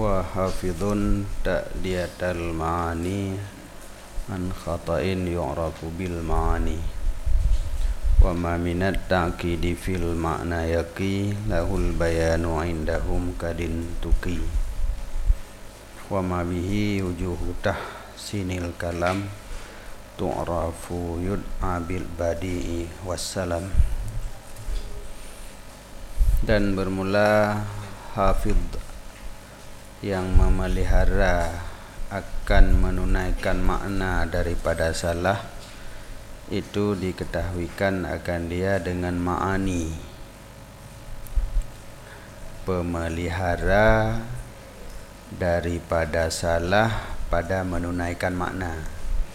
wa hafidhun ta'diyatal ma'ani an khata'in yu'rafu bil ma'ani wa ma minat ta'kidi fil ma'na yaqi lahul bayanu indahum kadin tuqi wa ma bihi wujuhu tahsinil kalam tu'rafu yud'a bil badi'i wassalam. Dan bermula hafidh yang memelihara akan menunaikan makna daripada salah itu diketahuikan akan dia dengan ma'ani. Pemelihara daripada salah pada menunaikan makna.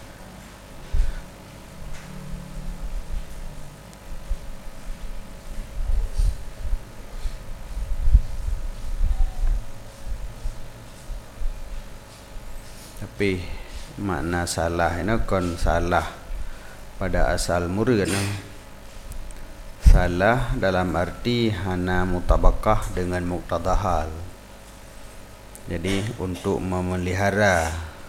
Tapi makna salah ini kon salah pada asal murad. Salah dalam arti hana mutabakah dengan muqtadahal. Jadi untuk memelihara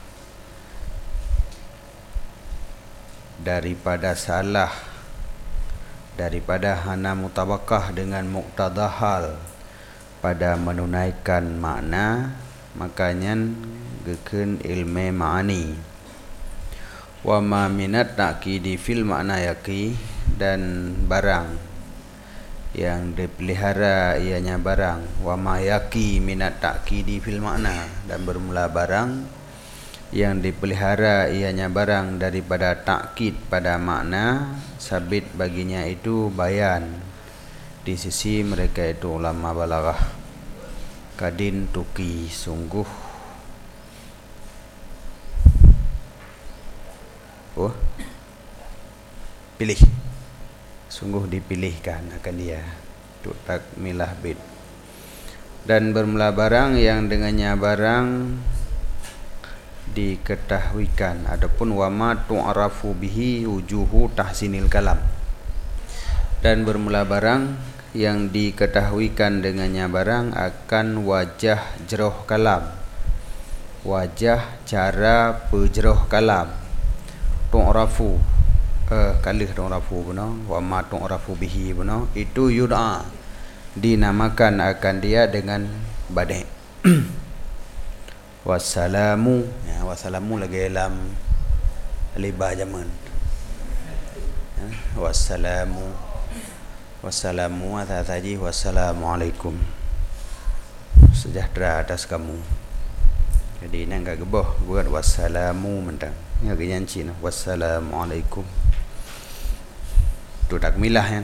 daripada salah, daripada hana mutabakah dengan muqtadahal pada menunaikan makna, makanya geken ilmu ma'ani. Wa ma minat ta'kidi fil ma'na yaqi, dan barang yang dipelihara ianya barang. Wa ma yaqi minat ta'kidi fil ma'na, dan bermula barang yang dipelihara ianya barang daripada takkid pada makna, sabit baginya itu bayan di sisi mereka itu ulama balaghah. Kadin tuqi, sungguh pilih, sungguh dipilihkan akan dia untuk takmilah bid. Dan bermula barang yang dengannya barang diketahuikan. Adapun wama tu'rafu bihi wujuhu tahsinil kalam, dan bermula barang yang diketahuikan dengannya barang akan wajah jeroh kalam, wajah cara pejeroh kalam. Tu'rafu kalih tu'rafu benar, wa ma tu'rafu bihi benar, itu yud'a, dinamakan akan dia dengan badai. Wassalamu, ya, wassalamu lagi dalam libah zaman. Wassalamu, wassalamu atas haji, wassalamualaikum, sejahtera atas kamu. Jadi ini enggak geboh buat wassalamu mentang. Ya ganyan Cina, wassalamualaikum. Tu takmilah kan.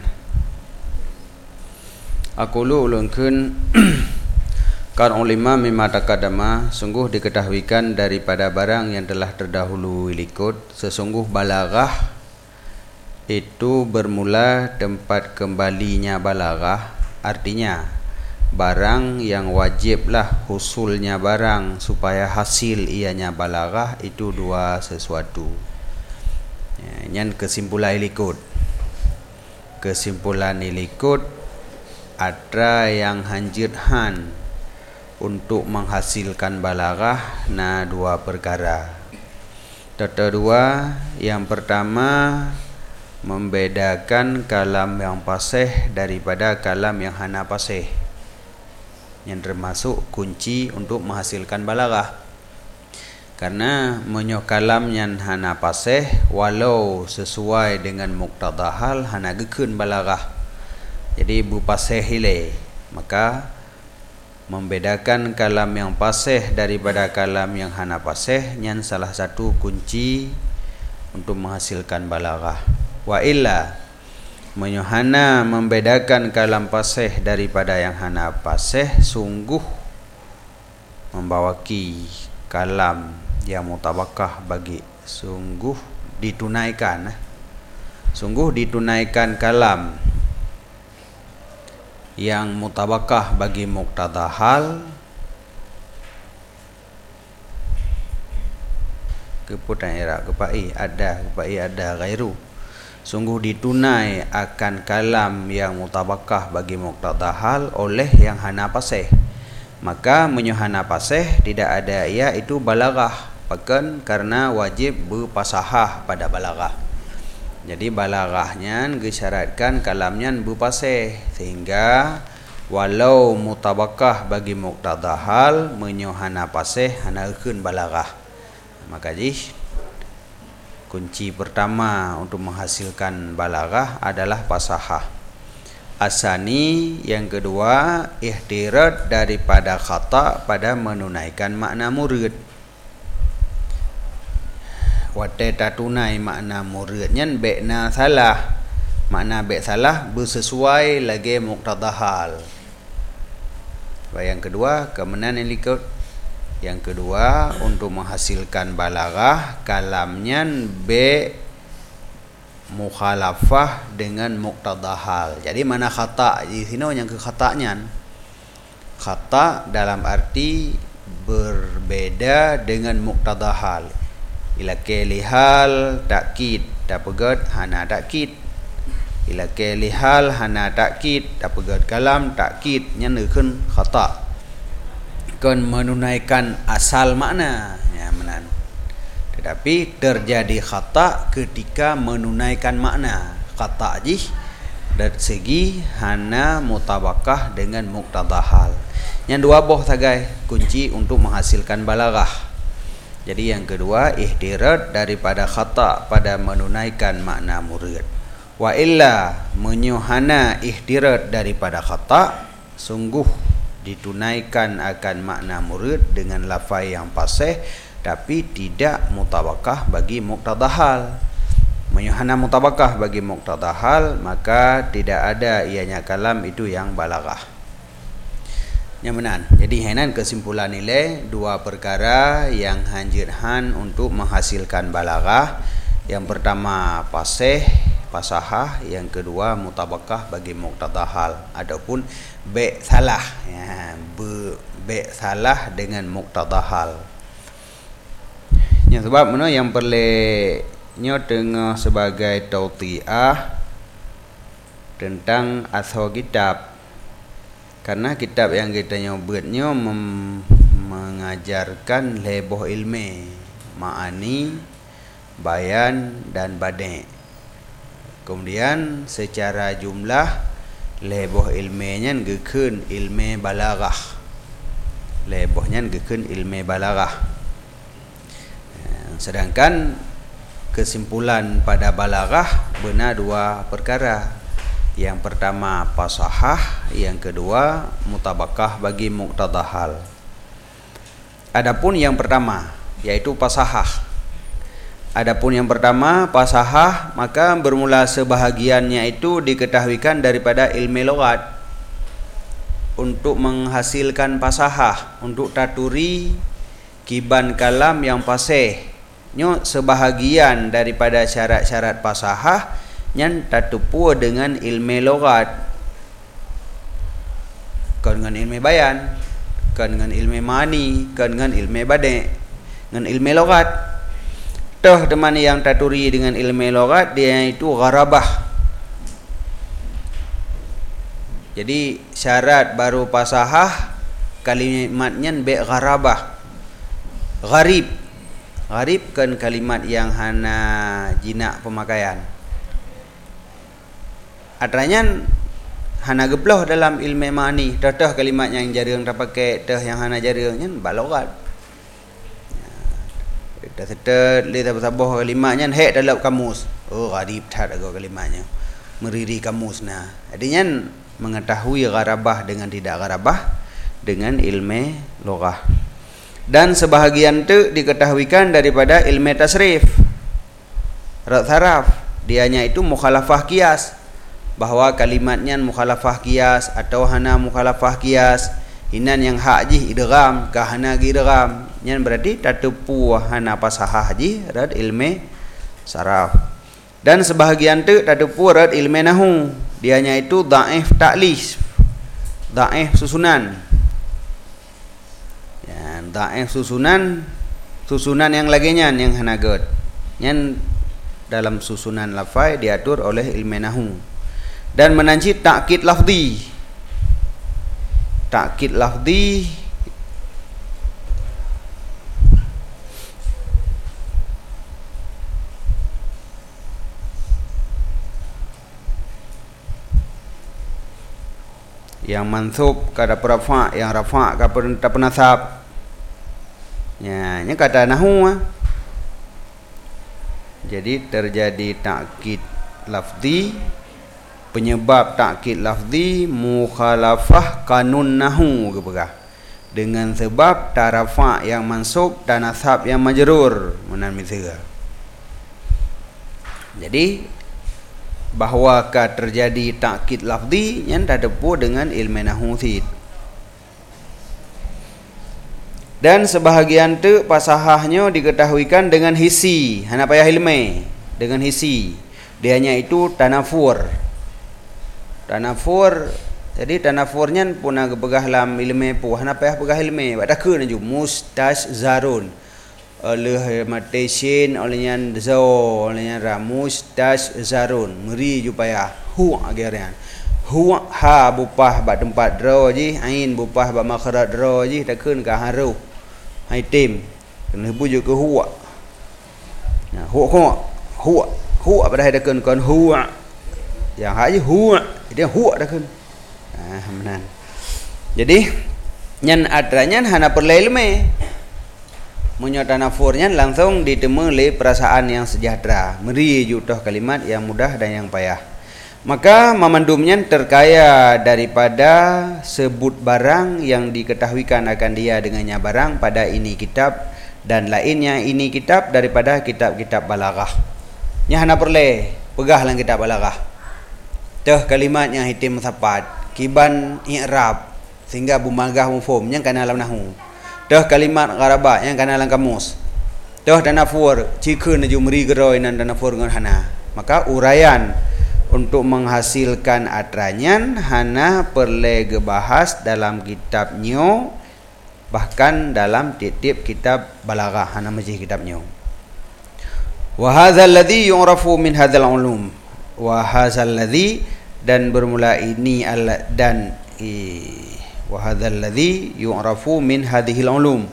Aqulu ulunkeun kan ulama mimma taqaddama, sungguh diketahuikan daripada barang yang telah terdahulu ilikut, sesungguh balaghah itu bermula tempat kembalinya balaghah, artinya barang yang wajiblah husulnya barang supaya hasil ianya balaghah itu dua sesuatu. Yang kesimpulan ilikut. Kesimpulan ilikut ada yang hanjirhan untuk menghasilkan balaghah na dua perkara. Dua, yang pertama membedakan kalam yang fasih daripada kalam yang hana fasih, yang termasuk kunci untuk menghasilkan balaghah. Karena menyo kalam yang hana fasih walau sesuai dengan muqtadahal hana gekeun balaghah. Jadi bu fasih ile, maka membedakan kalam yang fasih daripada kalam yang hana fasih yang salah satu kunci untuk menghasilkan balaghah. Wa illa menyohana membedakan kalam fasih daripada yang hana fasih sungguh membawaki kalam yang mutabakah bagi, sungguh ditunaikan kalam yang mutabakah bagi muqtadahal keputan era kepai ada gairu, sungguh ditunai akan kalam yang mutabakah bagi muqtadahal oleh yang hana fasih. maka menyuhana pasih tidak ada ia itu balaghah, bahkan karena wajib berpasahah pada balaghah. Jadi balaghahnya disyaratkan kalamnya berpasih, sehingga walau mutabakah bagi muqtada hal menyuhana pasih hanakeun balaghah. Maka kunci pertama untuk menghasilkan balaghah adalah pasahah. Asani yang kedua ihtirat daripada khata pada menunaikan makna murid. Wate tatunai makna muridnya bekna salah. Makna bek salah bersesuai lagi muqtada hal. Yang kedua kemenan yang likut. Yang kedua untuk menghasilkan balaghah kalamnya be mukhalafah dengan muqtada hal. Jadi mana khata di sini yang ke khatanya. Khata dalam arti berbeda dengan muqtada hal. Ila kelihal takkid dapegat hana takkid. Ila kelihal hana takkid dapegat kalam takkid nya neukeun khata. Kan menunaikan asal makna ya menan. Tetapi terjadi khata ketika menunaikan makna. Khata dari segi hana mutabakah dengan muqtada hal. Yang dua boh tagai kunci untuk menghasilkan balaghah. Jadi yang kedua ihtirat daripada khata pada menunaikan makna murid. Wa illa menyuhana ihtirat daripada khata sungguh ditunaikan akan makna murid dengan lafaz yang fasih tapi tidak mutabakah bagi muqtada hal. Menyuhana mutabakah bagi muqtada hal maka tidak ada ianya kalam itu yang balaghah. Nyamanan. Jadi henan kesimpulan nilai dua perkara yang hanjirhan untuk menghasilkan balaghah. Yang pertama fasih, fasahah, yang kedua mutabakah bagi muqtada hal ataupun be salah ya, be salah dengan muqtada hal. Yang sebab mana yang perlunya tengah sebagai tautiah tentang asal kitab. Karena kitab yang kita nyebutnya mengajarkan leboh ilmi, ma'ani, bayan dan badi'. Kemudian secara jumlah leboh ilminya gekeun ilmi balaghah. Lebohnya gekeun ilmi balaghah. Sedangkan kesimpulan pada balaghah benar dua perkara. Yang pertama fasahah, yang kedua mutabakah bagi muqtada hal. Adapun yang pertama yaitu fasahah. Adapun yang pertama fasahah maka bermula sebahagiannya itu diketahuikan daripada ilmu lughat. Untuk menghasilkan fasahah, untuk taturi kiban kalam yang fasih. Nyo sebahagian daripada syarat-syarat fasahah yang tatupu dengan ilmu lughat, kan dengan ilmu bayan, kan dengan ilmu ma'ani, kan dengan ilmu badi', dengan ilmu lughat. Toh teman yang taturi dengan ilmu lughat dia itu gharabah. Jadi syarat baru fasahah kalimatnya be gharabah. Gharib. Gharib kan kalimat yang hana jinak pemakaian. Atranya hana gebloh dalam ilmu ma'ani. Dah kalimat yang jarang terpakai, dah yang hana jarangnya baloghat. Dah setet li tabah kalimatnya hek dalam kamus. Oh gharib tak ada kalimatnya. Meriri kamus nah. Artinya mengetahui gharabah dengan tidak gharabah dengan ilmu lughah. Dan sebahagian tu diketahuikan daripada ilmu tasrif. Rat saraf, dianya itu mukhalafah qiyas. Bahawa kalimatnya mukhalafah qiyas atau hana mukhalafah qiyas, inan yang hak ji idgham ka hana gi idgham, nyan berarti tatupu hana fasahah ji rad ilmu saraf. Dan sebahagian tu tatupu rad ilmu nahwu, dianya itu dhaif ta'lif, dhaif susunan. Ya, dhaif susunan yang laginya yang hana god. Nyan dalam susunan lafai diatur oleh ilmu nahwu. Dan menanci takkid lafzi. Takkid lafzi yang mansub kada rafa, yang rafa kada penasab. Ya, nya kata nahwu. Jadi terjadi takkid lafzi, penyebab takkid lafzi mukhalafah kanun nahwu kepegah. Dengan sebab tarafa yang mansub dan nasab yang majrur menan misal. Jadi bahwakah terjadi takkid lafzi yang terdepu dengan ilmu nahwu sid. Dan sebahagian tu pasahahnya diketahuikan dengan hisi, hana payah ilmu dengan hisi. Dianya itu tanafur. Tanafur, jadi tanafurnya pun agak pegah lam ilmu pu, hana payah pegah ilmu. Badak naju mustazarun. Oleh matesin olehnya zo olehnya ramus das zarun meri jupaya hu agerian hu ha bupah ba tempat dro ji ain bupah ba makhraj dro ji takun ka haru hai tim kena bujuk ke hu ya hu apa dah takun kon hu yang hai hu dia hu takun menan jadi nyan adranya hana perlu ilmu. Tanafurnya langsung ditemu oleh perasaan yang sejahtera, meri jutoh kalimat yang mudah dan yang payah. Maka memandumnya terkaya daripada sebut barang yang diketahuikan akan dia dengannya barang pada ini kitab dan lainnya ini kitab daripada kitab-kitab balaghah. Nya hana perle pegah lang kitab balaghah. Teh kalimat yang hitim sapat, kiban i'rab sehingga bumagah mufhum yang kana dalam nahwu. Dah kalimat gharaba yang kana dalam kamus. Dah tanafur cikun naju meri geroi nan tanafur ngan hana. Maka uraian untuk menghasilkan atranyan hana perlu gebahas dalam kitabnya, bahkan dalam tiap-tiap kitab balaghah hana majih kitabnya. Wa hadzal ladzi yu'rafu min hadzal ulum. Wa hadzal ladzi dan bermula ini dan wa hadzal ladzi yu'rafu min hadhil ulum.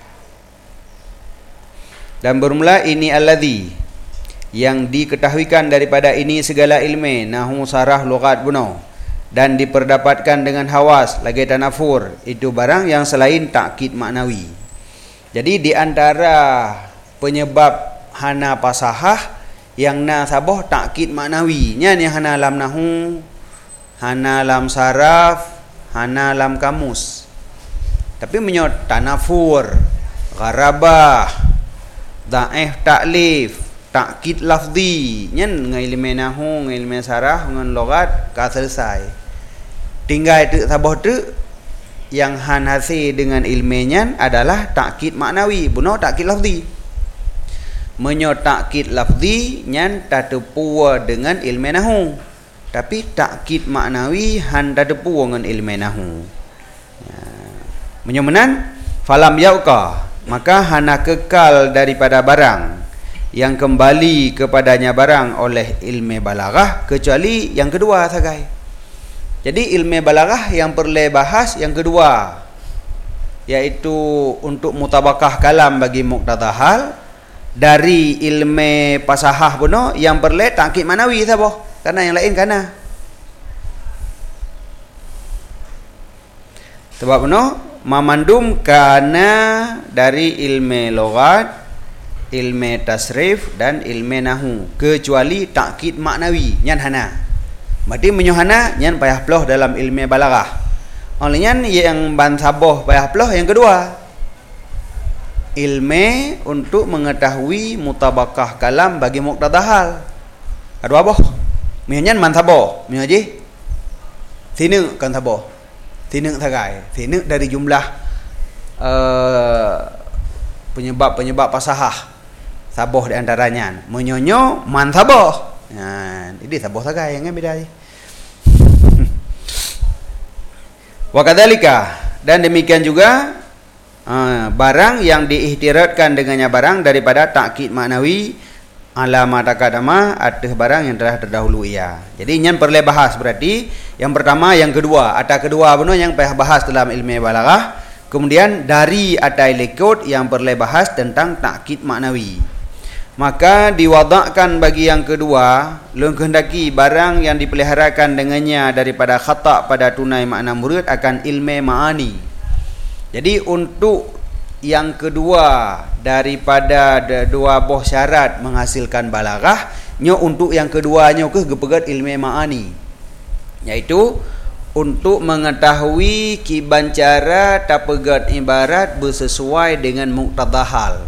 Dan bermula ini alladzi yang diketahuikan daripada ini segala ilmu nahwu sarah lughat buno dan diperdapatkan dengan hawas lagi tanafur itu barang yang selain takkid maknawi. Jadi di antara penyebab hana pasahah yang nasabah takkid maknawi nya yang hana lam nahwu, hana lam saraf, hana lam kamus. Tapi menyot tanafur, gharabah, dhaif ta'lif, takkid lafzi, nyen ngai ilmu nahwu, ngai ilmu sarah, ngan lughat ka selesai. Tinggal tu sabah tu yang han hasil dengan ilmunya adalah takkid maknawi, buno takkid lafzi. Menyot takkid lafzi nyen tatepu dengan ilmu nahwu. Tapi takkid maknawi handa depu dengan ilmu nahwu. Menyemenan falam yauqa, maka hana kekal daripada barang yang kembali kepadanya barang oleh ilmu balaghah kecuali yang kedua sagai. Jadi ilmu balaghah yang perlu bahas yang kedua, yaitu untuk mutabakah kalam bagi muqtadah hal. Dari ilmu pasahah puno yang perlu takkid maknawi sabah. Karena yang lain kana. Sebab no memandum kana dari ilmu lughat, ilmu tasrif dan ilmu nahwu kecuali takkid maknawi nyan hana. Berarti menyohana nyan payah ploh dalam ilmu balaghah. Olehnya yang ban saboh payah ploh yang kedua. Ilmu untuk mengetahui mutabakah kalam bagi muqtadah hal. Ada apa? Mianyan man sabo, miaji. Sini kan sabo. Sini sagai. Sini dari jumlah penyebab-penyebab pasahah. Saboh di antaranya. Menyonyo man sabo. Nah, ini saboh sagai yang beda. Wa kadzalika, dan demikian juga barang yang diihtiratkan dengannya barang daripada takkid maknawi alama takadama atas barang yang telah terdahulu ia. Jadi yang perlu bahas berarti yang pertama, yang kedua, ada kedua benar yang payah bahas dalam ilmu balaghah. Kemudian dari ada lekod yang perlu bahas tentang takkid maknawi. Maka diwadakkan bagi yang kedua, lun kehendaki barang yang dipeliharakan dengannya daripada khata' pada tunai makna murid akan ilmu ma'ani. Jadi untuk yang kedua daripada dua buah syarat menghasilkan balaghah, nya untuk yang keduanya ke gepegat ilmu ma'ani, iaitu untuk mengetahui kibancara tapegat ibarat bersesuai dengan muqtadahal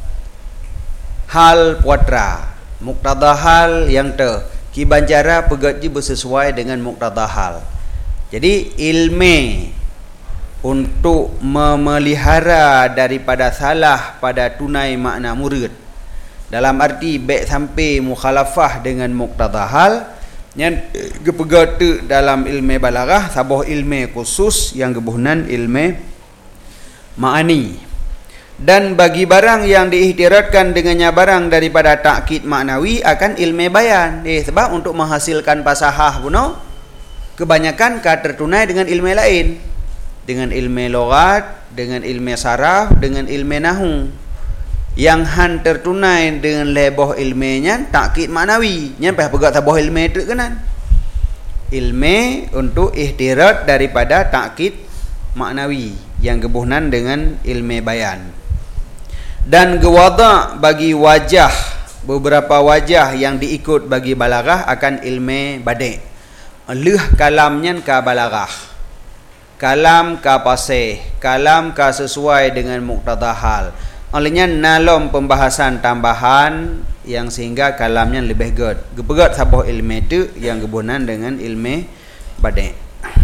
hal puatra, muqtadahal yang kibancara pegatji bersesuai dengan muqtadahal. Jadi ilmu untuk memelihara daripada salah pada tunai makna murid dalam arti baik sampai mukhalafah dengan muqtadahal yang gepegata dalam ilmu balaghah sabah ilmu khusus yang gebuhnan ilmu ma'ani. Dan bagi barang yang diihtiratkan dengannya barang daripada takkid maknawi akan ilmu bayan. Sebab untuk menghasilkan pasahah puno kebanyakan tertunai dengan ilmu lain, dengan ilmu lughat, dengan ilmu saraf, dengan ilmu nahu. Yang han tertunai dengan lebah ilmunya takkid maknawi, nyampe pegat sabah ilmu itu kenan. Ilmu untuk ihtirat daripada takkid maknawi yang gebuhnan dengan ilmu bayan. Dan gewada bagi wajah, beberapa wajah yang diikut bagi balaghah akan ilmu badi'. Leh kalamnya ka balaghah, kalam ka pasih, kalam ka sesuai dengan muqtadahal. Olehnya nalom pembahasan tambahan yang sehingga kalamnya lebih good. Gepegat sabah ilmu itu yang gebunan dengan ilmu badi'.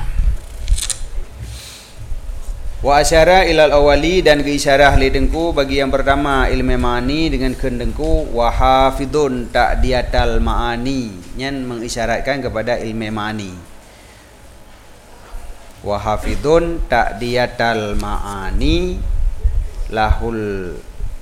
Wa asyara ilal awali, dan keisyarah li dengku bagi yang pertama ilmu ma'ani dengan kendengku wa hafidun ta'diyatal ma'ani, yang mengisyaratkan kepada ilmu ma'ani. Wa hafidun ta'diyatal ma'ani lahul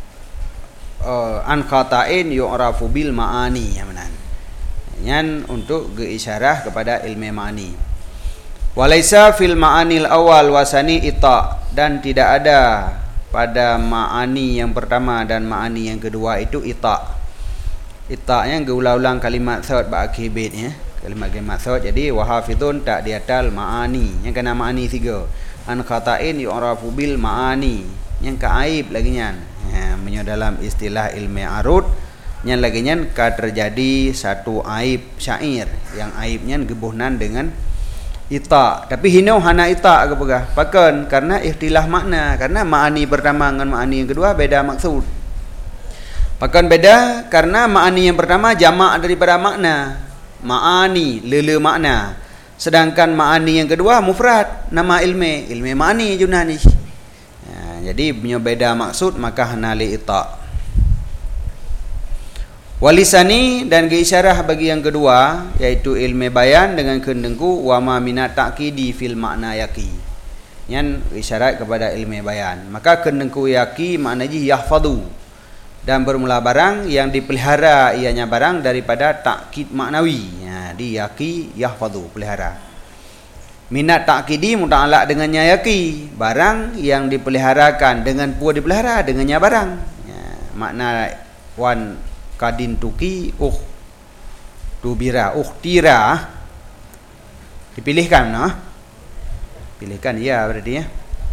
an khata'in yu'rafu bil ma'ani, yang untuk keisyarah kepada ilmu ma'ani. Walaisa fil ma'anil awal wasani ita, dan tidak ada pada ma'ani yang pertama dan ma'ani yang kedua itu ita. Ita yang geulang-ulang kalimat saud ba'akhir bait ya. Kalimat saud. Jadi wahafidun ta'diyatal ma'ani, yang kena ma'ani tiga. An khata'in yu'rafu bil ma'ani, yang kaaib lagi nyan. Ya, dalam istilah ilmu arud yang lagi nyan terjadi satu aib syair yang aibnya gebuhnan dengan ita, tapi hinau hana ita ke pegah pakan karena ikhtilaf makna, karena ma'ani pertama dengan ma'ani yang kedua beda maksud. Pakan beda karena ma'ani yang pertama jamak daripada makna, ma'ani lele makna, sedangkan ma'ani yang kedua mufrad nama ilmu ma'ani junani. Ya, jadi punya beda maksud maka hana li ita. Walisani, dan keisyarah bagi yang kedua yaitu ilmu bayan dengan kendengku wa ma minat ta'kidi fil makna yaqi, yang isyarat kepada ilmu bayan. Maka kendengku yaqi maknanya yahfadu, dan bermula barang yang dipelihara ianya barang daripada takkid maknawi. Ya, di yaqi yahfadu pelihara. Minat ta'kidi muta'alaq dengannya yaqi, barang yang dipeliharakan dengan pua dipelihara dengannya barang. Ya, makna wan kadin tuki tubira tira dipilihkan pilihkan ya berarti ya.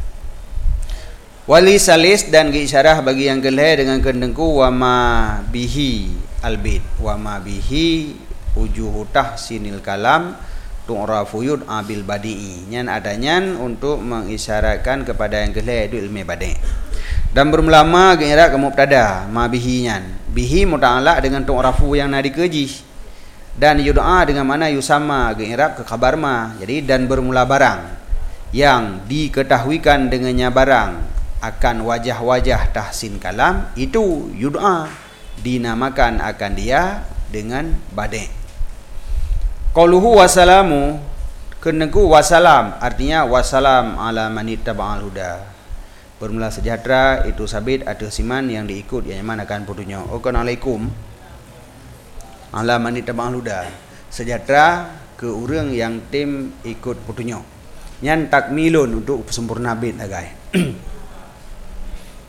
Wali salis, dan keisyarah bagi yang kelih dengan kendengku wa ma bihi albid, wa ma bihi ujuhu tahsinil kalam tu'rafu yud abil badi'i, yang adanya untuk mengisyaratkan kepada yang kelih itu ilmu badi'. Dan bermulama kira ke mubtada ma bihi nyan, bihi muta'alaq dengan tu'rafu yang nak dikeji, dan yud'a dengan mana yusama ke khabar ma. Jadi dan bermula barang yang diketahuikan dengannya barang akan wajah-wajah tahsin kalam itu yud'a, dinamakan akan dia dengan badi'. Qauluhu wassalamu, keneku wassalam artinya wassalam ala manittaba'al huda, bermula sejahtera itu sabit atas siman yang diikut yang mana akan putunya. Assalamualaikum ala manittaba'al huda, sejahtera ke orang yang tim ikut putunya, yang takmilun untuk sempurna bit agai.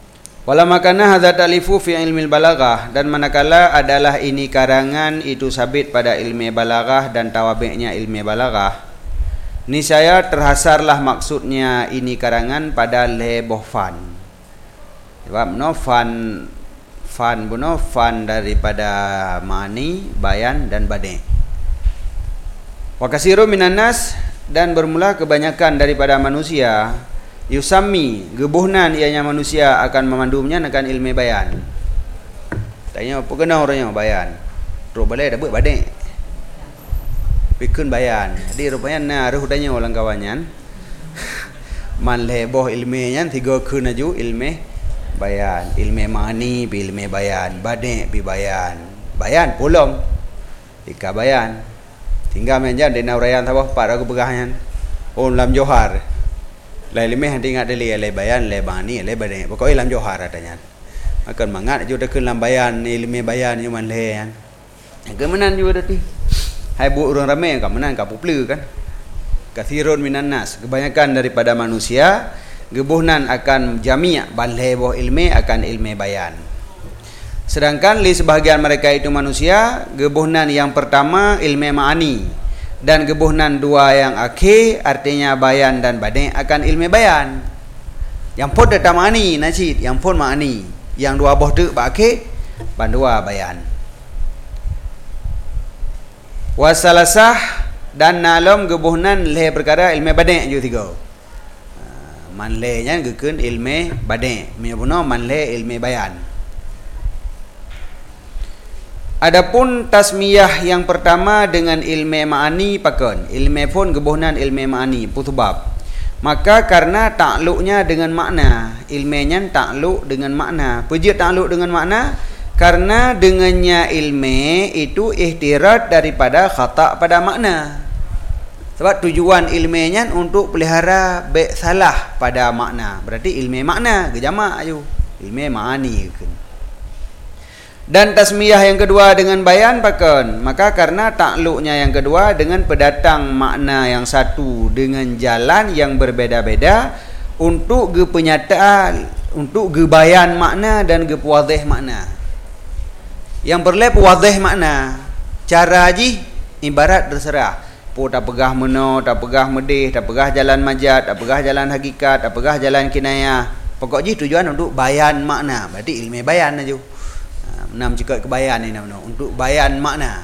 Wala makana hadza talifu fi ilmil balaghah, dan manakala adalah ini karangan itu sabit pada ilmu balaghah dan tawabi'nya ilmu balaghah, niscaya terhasarlah maksudnya ini karangan pada leboh fan. Sebab no fan buno fan daripada ma'ani, bayan dan bade'. Wa kasiru minan nas, dan bermula kebanyakan daripada manusia, yusami gebuhnan ianya manusia akan memandumnya akan ilmu bayan. Tanya apa kena orangnya bayan. Terus balai dah buat badek. Pikun bayan. Jadi rupanya na ruh tanya orang kawannya. Man leboh ilmunya 3 kun aju ilmu bayan. Ilmu mani pi ilmu bayan, badek pi bayan. Bayan pulom. Ika bayan. Tinggal menjan dena urayan sabah par aku pegahnya. Oh lam johar. Lai lemeh nanti ingat deli lai bayan lai bani lai badai pokoknya lam johar adanya akan mangat juga ke lam bayan ilmu bayan cuma lai kan kemenan juga tadi hai bu orang ramai kan menan ka puplu kan kathirun minan nas, kebanyakan daripada manusia gebuhnan akan jami' balai boh ilmu akan ilmu bayan, sedangkan li sebahagian mereka itu manusia gebuhnan yang pertama ilmu ma'ani, dan gebuhnan 2 yang akhir artinya bayan dan badai akan ilmu bayan. Yang pun datang ma'ani nasid, yang pun ma'ani, yang 2 boh tu akhir ban 2 bayan. Wasalasah dan nalom gebuhnan le perkara ilmu badai ju 3. Man le nya gekeun ilmu badai, me puno man le ilmu bayan. Adapun tasmiyah yang pertama dengan ilmu ma'ani pakon, ilmu pun gebuhnan ilmu ma'ani putubab. Maka karena takluknya dengan makna, ilmunya takluk dengan makna. Pejit takluk dengan makna karena dengannya ilmu itu ihtirat daripada khata' pada makna. Sebab tujuan ilmunya untuk pelihara baik salah pada makna. Berarti ilmu makna gejamak ayu. Ilmu ma'ani kan. Dan tasmiyah yang kedua dengan bayan pakon, maka karena takluknya yang kedua dengan pendatang makna yang satu dengan jalan yang berbeda-beda untuk ge penyataan, untuk ge bayan makna dan ge puwadhih makna. Yang berle puwadhih makna, cara ji ibarat terserah. Po tak pegah meno, tak pegah medih, tak pegah jalan majat, tak pegah jalan hakikat, tak pegah jalan kinayah. Pokok ji tujuan untuk bayan makna. Berarti ilmu bayan aja. Nam cakap kebayan ni nama untuk bayan makna.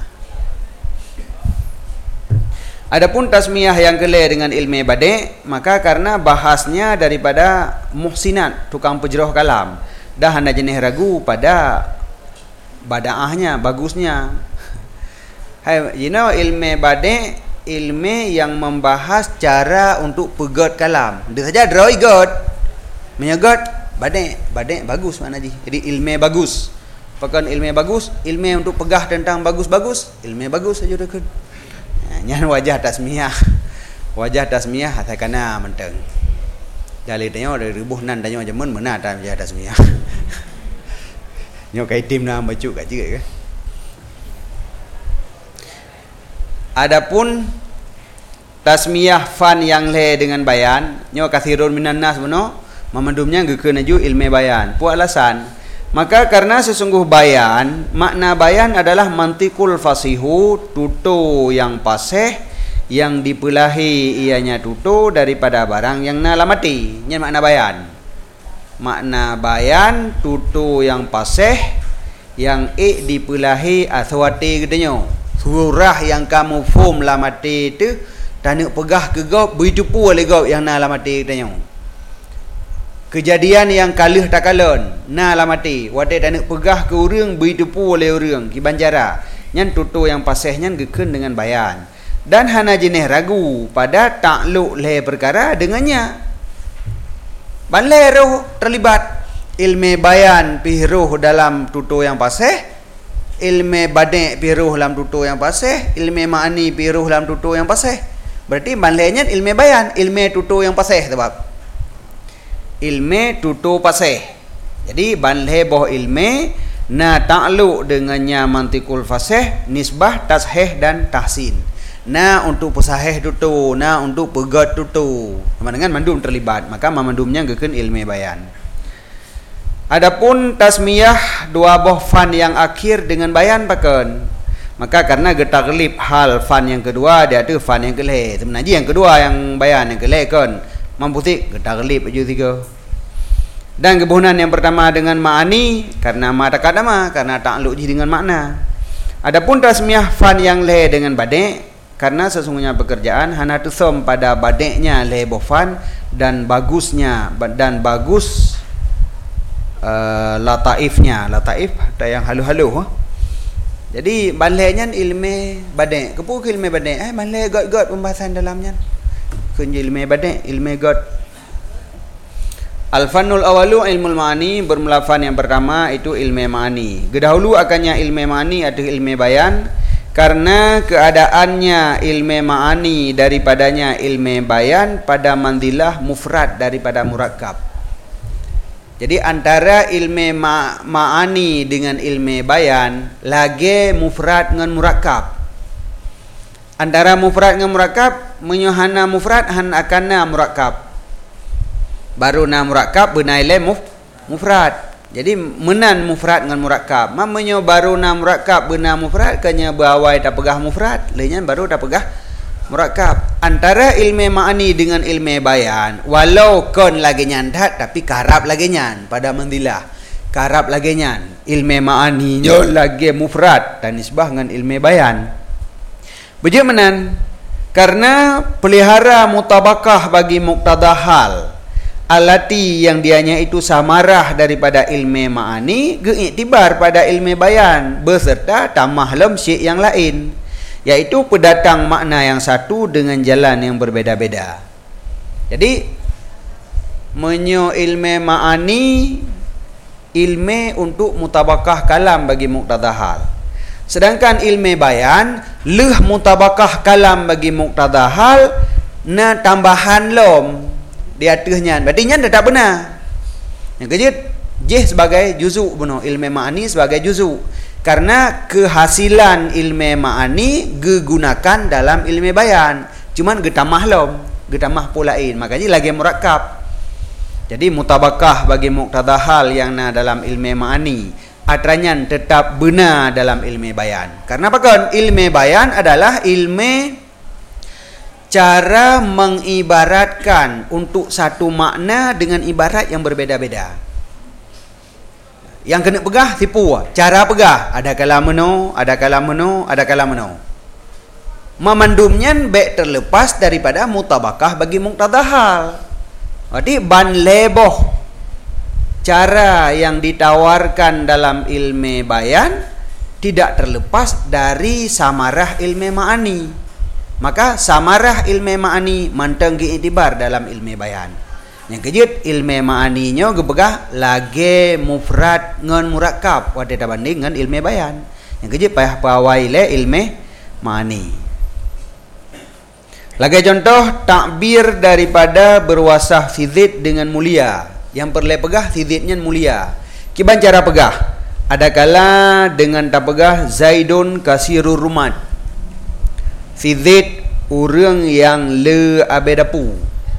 Adapun tasmiyah yang kelih dengan ilmu badai, maka karena bahasnya daripada muhsinat, tukang pejroh kalam, dah anda jenis ragu pada badaahnya, bagusnya. Hai, you know ilmu badai, ilmu yang membahas cara untuk pegot kalam. Dia saja draw igot, menyegot badai bagus mana ji. Jadi ilmu bagus. Pakan ilmu bagus, ilmu untuk pegah tentang bagus-bagus, ilmu bagus saja dekat. Nyan wajah tasmiyah. Wajah tasmiyah hatai kana menteng. Dali tanya dari ribuhnan tanya jamun mana tak wajah tasmiyah. Nyo kai tim na bacu kat juga ke. Adapun tasmiyah fan yang le dengan bayan, nyo kathirun minan nas beno, memandumnya gekeun aju ilmu bayan. Pu alasan maka karena sesungguh bayan, makna bayan adalah mantikul fasihu, tutu yang pasih, yang dipelahi ianya tutu daripada barang yang nalamati. Ini makna bayan. Makna bayan, tutu yang pasih, yang dipelahi aswati katanya. Surah yang kamu fum lamati itu, tak nak pegah ke gau, berjupu oleh gau yang nalamati katanya. Kejadian yang kalih tak kalon na lah mati wadai tak nak pegah ke urang beritupu oleh urang ki banjara nyan tutu yang pasih nyan gekeun dengan bayan dan hana jenis ragu pada takluk le perkara dengannya banle roh terlibat ilmu bayan pi roh dalam tutu yang pasih, ilmu badai pi roh dalam tutu yang pasih, ilmu ma'ani pi roh dalam tutu yang pasih. Berarti banle nyan ilmu bayan, ilmu tutu yang pasih sebab ilmu tutu pasih. Jadi banle boh ilmu na takluk dengannya mantikul fasih, nisbah, tashih dan tahsin. Na untuk pesahih tutu, na untuk pegat tutu. Sama dengan mandum terlibat, maka mamandumnya gekeun ilmu bayan. Adapun tasmiyah dua buah fan yang akhir dengan bayan pakan, maka karena getaglib hal fan yang kedua dia tu fan yang keleh. Sebenarnya yang kedua yang bayan yang keleh kan mamputik getaglib aja tiga. Dan kebunan yang pertama dengan ma'ani karena ma takat nama karena takluk dengan makna. Adapun tasmiyah fan yang leh dengan badek karena sesungguhnya pekerjaan hana tusum pada badeknya leh bofan dan bagusnya dan bagus lataifnya. Lataif ada yang halu-halu. Jadi balainya ilmu badek. Kepu ilmu badek. Balai god-god pembahasan dalamnya. Kun ilmu badek, ilmu god. Al-fannul awalu ilmul ma'ani, bermula fan yang pertama itu ilmu ma'ani. Gedahulu akannya ilmu ma'ani atau ilmu bayan karena keadaannya ilmu ma'ani daripadanya ilmu bayan pada manzilah mufrad daripada murakkab. Jadi antara ilmu ma'ani dengan ilmu bayan lagi mufrad dengan murakkab. Antara mufrad dengan murakkab menyohana mufrad han akanna murakkab. Baru na murakkab benaile mufrad. Jadi menan mufrad dengan murakkab. Mamanya baru na murakkab bena mufrad kanya bawai tak pegah mufrad, lainnya baru tak pegah murakkab. Antara ilmu ma'ani dengan ilmu bayan walau kon lagi nyandat tapi karab lagi nyan pada mandilah. Karab lagi nyan. Ilmu ma'ani nyo lagi mufrad dan nisbah dengan ilmu bayan. Beje menan karena pelihara mutabakah bagi muqtada hal alati yang dianya itu samarah daripada ilmu ma'ani geiktibar pada ilmu bayan beserta tamah lem syek yang lain, yaitu pendatang makna yang satu dengan jalan yang berbeda-beda. Jadi menyo ilmu ma'ani ilmu untuk mutabakah kalam bagi muqtada hal, sedangkan ilmu bayan leh mutabakah kalam bagi muqtada hal na tambahan lom di atasnya, berarti nya tak benar. Yang kejut jih sebagai juzuk benar, ilmu ma'ani sebagai juzuk karena kehasilan ilmu ma'ani digunakan dalam ilmu bayan, cuman getamah lom, getamah pulain, makanya lagi murakkab. Jadi mutabakah bagi muqtada hal yang na dalam ilmu ma'ani atranya tetap benar dalam ilmu bayan. Karena apa kan? Ilmu bayan adalah ilmu cara mengibaratkan untuk satu makna dengan ibarat yang berbeda-beda. Yang kena pegah tipu. Cara pegah ada kalam meno, ada kalam meno, ada kalam meno. Memandumnya baik terlepas daripada mutabakah bagi muqtada hal. Berarti ban leboh cara yang ditawarkan dalam ilmu bayan tidak terlepas dari samarah ilmu ma'ani. Maka samarah ilmu ma'ani manteng diiktibar dalam ilmu bayan. Yang kejut ilmu ma'aninya gebegah lagi mufrad ngan murakkab wate banding dengan ilmu bayan. Yang kejut payah pawai le ilmu ma'ani. Lagi contoh takbir daripada berwasah fizid dengan mulia. Yang perlu pegah fizidnya mulia. Kiban cara pegah? Adakala dengan tak pegah Zaidun kasirur rumad. Fizid orang yang le abedapu.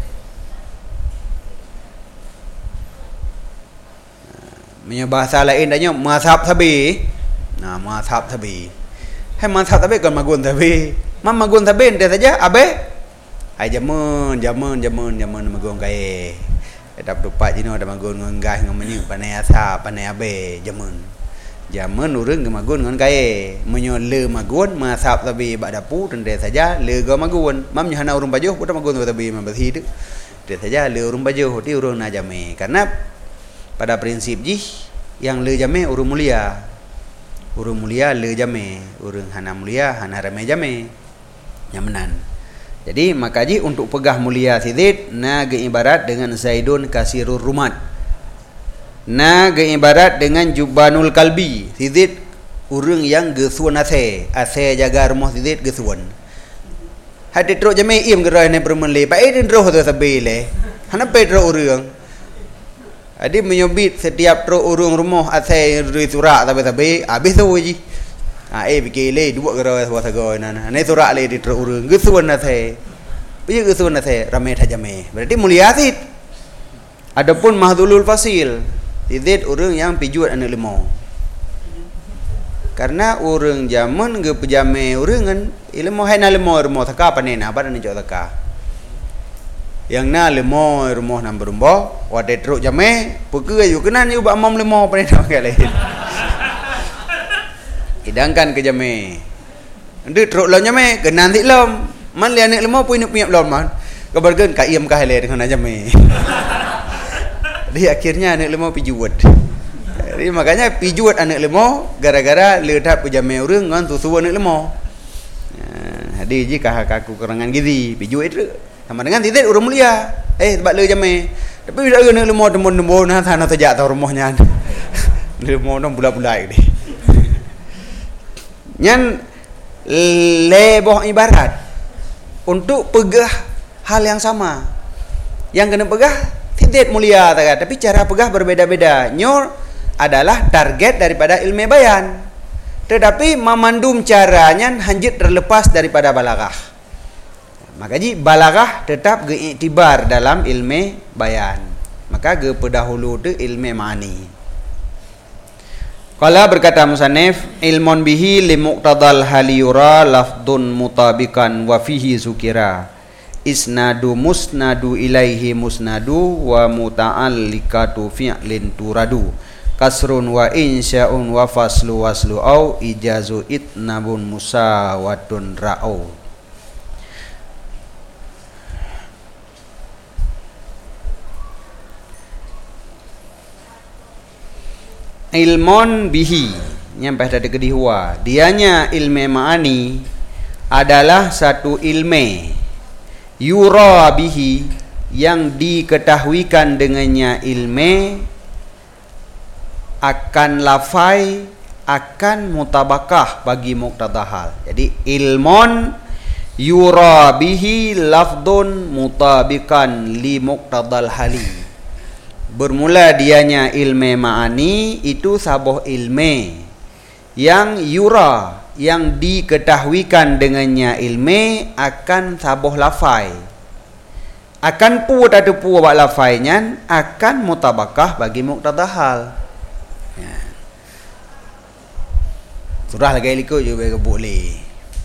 Punya bahasa lain tanya mazhab tabi. Nah, mazhab tabi. Hai mazhab tabi kan magun tabi. Mam magun tabi ente saja abe. Hai jamun magun kai. Tetap dupat jino ada magun ngai ngamanya panai asa panai abe jamun. Zaman orang gemagun dengan kaya menyo le magun mazhab tabi bak dapu tende saja le go magun mam nyana urung bajuh putar magun tabi mabasi tu tende saja le urung bajuh ti urung na jame karena pada prinsip jih yang le jame urung mulia le jame urung hana mulia hana rame jame nyamanan. Jadi maka ji untuk pegah mulia sidid na ge ibarat dengan Zaidun kasirur rumad. Na ibarat dengan Jubanul Kalbi. Sidid orang yang gesuan ase jaga rumah sidid gesuan. Hati teruk jame im gerai ne permenle. Pak edin roh tu sabile. Hana pedro orang. Adi menyobit setiap teruk orang rumah ase rui surak tabe habis tu ji. Bikile dua gerai puasa goi nana. Ne surak le di teruk orang gesuan ase. Punya gesuan ase ramai tajame. Berarti mulia sid. Adapun mahdulul fasil Titik orang yang pijuat anak lemah. Karena orang zaman ke pejame orang kan ilmu hai na lemah taka panena apa dan jauh taka. Yang na lemah rumah nam berumba, wade teruk jame, pergi ayu kenan you ba mam lemah panena kali. Idangkan ke jame. Ndu teruk lom jame, kenan ti lom. Man lian lemah pun piap lom man. Kabarkan ka iam ka hele dengan jame. Jadi akhirnya anak lemah pijuat. Jadi makanya pijuat anak lemah gara-gara ledak pejame orang ngan susu anak lemah. Hadi ji kah aku kerangan gidi pijuat itu sama dengan titik orang mulia. Sebab le jame. Tapi bila anak lemah demo-demo nah tanah terjak tau rumahnya. Lemah nom bulat-bulat ni. Nyan leboh ibarat untuk pegah hal yang sama. Yang kena pegah titik mulia tapi cara pegah berbeda-beda. Nyor adalah target daripada ilmu bayan. Tetapi memandum caranya hanjit terlepas daripada balaghah. Makanya balaghah tetap geiktibar dalam ilmu bayan. Maka ge pendahulu tu ilmu ma'ani. Qala berkata musannif ilmun bihi li muqtadal haliyura lafdun mutabikan wa fihi zukira. Isnadu musnadu ilaihi musnadu wa muta'allikatu fi'lin turadu. Kasrun wa insya'un wa faslu waslu au ijazu itnabun musawatun ra'au. Ilmun bihi nyampai pada kedihua dianya ilmu ma'ani adalah satu ilmu yura bihi yang diketahuikan dengannya ilmu akan lafai akan mutabakah bagi muqtadahal. Jadi ilmun yura bihi lafdun mutabikan li muqtadal hali. Bermula dianya ilmu ma'ani itu sabuh ilmu yang yura yang diketahuikan dengannya ilmu akan sabuh lafai. Akan pu atau pu bak lafainya akan mutabakah bagi muqtadahal. Surah lagi ikut je boleh.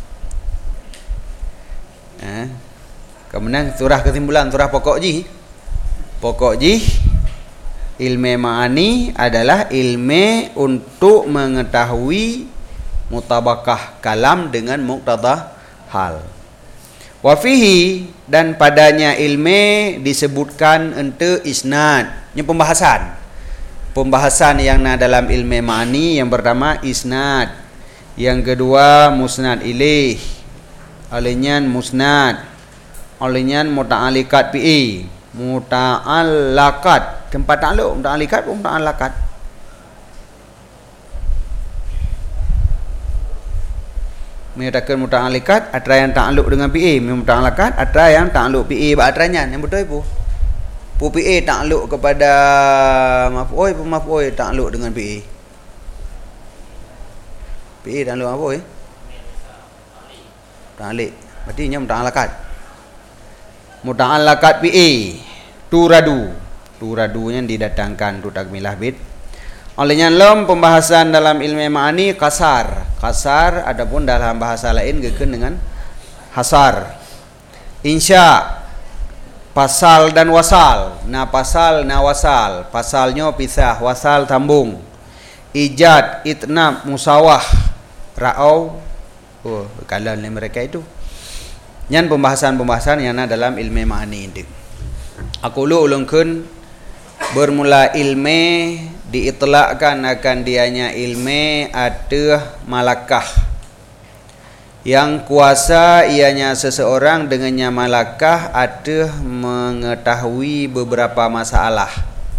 Kemudian surah kesimpulan surah pokok ji. Pokok ji ilmu ma'ani adalah ilmu untuk mengetahui mutabakah kalam dengan muqtadah hal. Wa fihi dan padanya ilmu disebutkan ente isnad. Ini pembahasan. Pembahasan yang dalam ilmu ma'ani yang pertama isnad. Yang kedua musnad ilaih. Olehnya musnad. Olehnya muta'alikat pi'i. Muta'alakat. Tempat ta'aluk muta'alikat pun muta'alakat. Menyatakan muta'alikat atra yang ta'aluk dengan pi'i. Muta'alakat atra yang ta'aluk pi'i. Batranya yang betul ibu. Pu pi'i ta'aluk kepada maf'ul, pu maf'ul ta'aluk dengan pi'i. PA dan lu apa ta'alik. Berarti nya muta'alakat. Muta'alakat PA turadu. Turadunya didatangkan tu takmilah bid. Olehnya lom pembahasan dalam ilmu ma'ani kasar. Kasar adapun dalam bahasa lain geken dengan hasar. Insya pasal dan wasal. Nah pasal na wasal. Pasalnya pisah, wasal tambung. Ijad, itnab, musawah, ra'au. Kalan mereka itu. Yang pembahasan-pembahasan yang ada dalam ilmu ma'ani ini. Aku ulungkan bermula ilmu diitlakkan akan dianya ilmu ada malakah. Yang kuasa ianya seseorang dengannya malakah ada mengetahui beberapa masalah.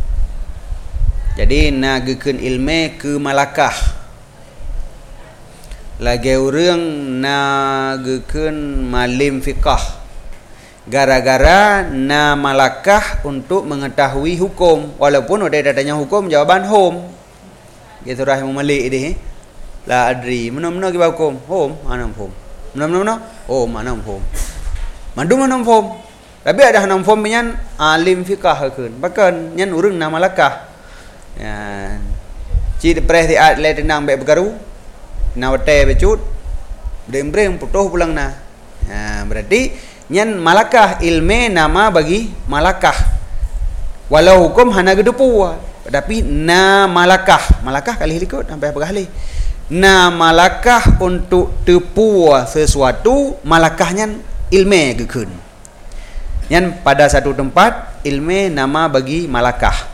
Jadi nagekeun ilmu ke malakah. Lagi orang nagekeun malim fiqah. Gara-gara na malakah untuk mengetahui hukum. Walaupun udah datanya hukum jawaban hom. Gitu rahim malik ini. La adri. Mana-mana kita hukum? Hom, anam hom. Mana-mana? Hom, anam hom. Mandu anam hom. Tapi ada anam hom yang alim fiqah keun. Bahkan yang urang na malakah. Ci depres di at le tenang baik bergaru. Na wate becut. Brem putuh pulang na. Berarti nyan malakah ilme nama bagi malakah. Walau hukum hana gedepu. Tapi na malakah kali ikut sampai berapa kali. Na malakah untuk tepu sesuatu malakahnya ilme gekun. Nyan pada satu tempat ilme nama bagi malakah.